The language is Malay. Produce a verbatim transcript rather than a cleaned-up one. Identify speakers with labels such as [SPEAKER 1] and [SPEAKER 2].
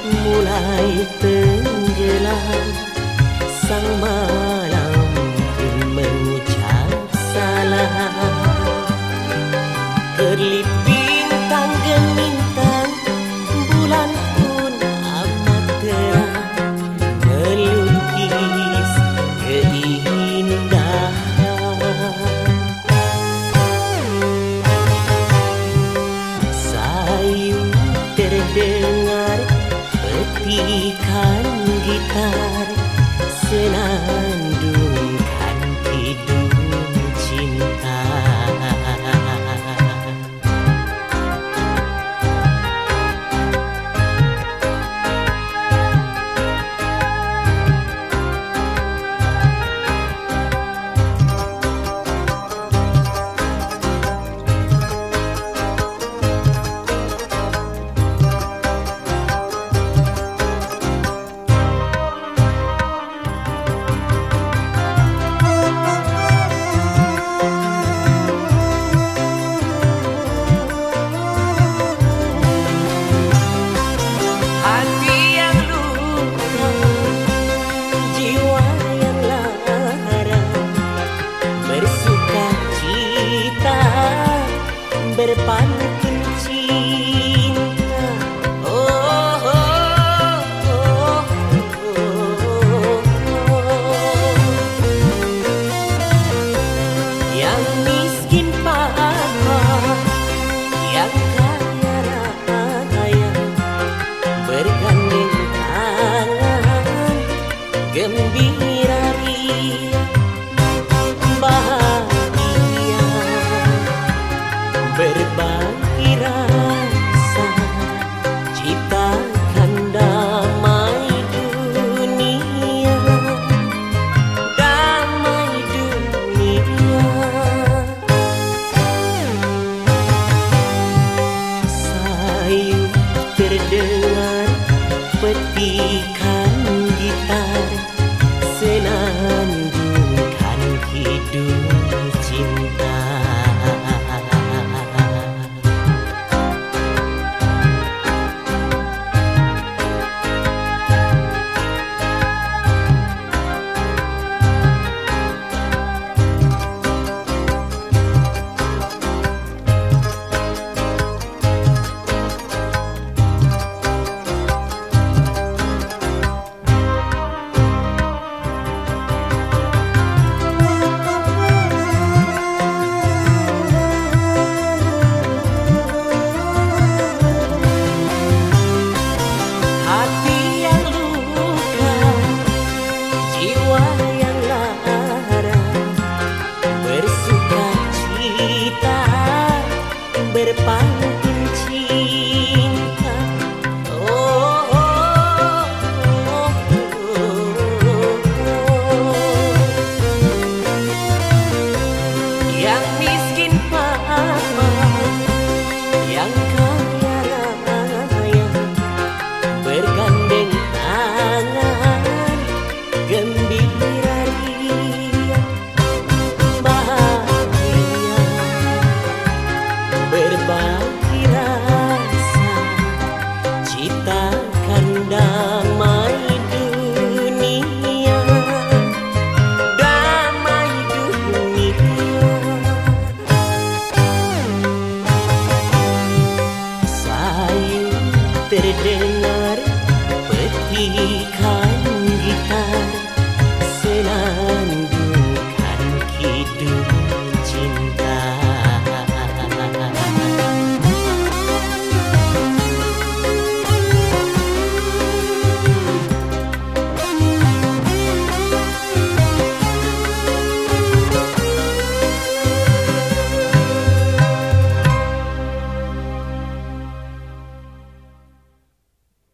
[SPEAKER 1] mulai tenggelam, sang malam pun mengucap salam. Kerlip bintang gemintang, bulan pun amat terang, melukis keindahan. Sayu terdengar petikan gitar, senandungkan hidup cinta. Berpantun cinta, oh, oh, oh, oh, oh. Yang miskin papa, yang kaya raya, bergandeng tangan, gembira ria, bahagia, berbagi rasa, ciptakan damai dunia, damai dunia. Sayu terdengar petikan gitar, senandungkan hidup cinta. Berpantun cinta, oh, oh, oh, oh, oh. Yang miskin papa, yang kaya raya, bergandeng tangan, gembira ria, bahagia, berbagi rasa, ciptakan damai dunia, damai dunia. Sayu terdengar petikan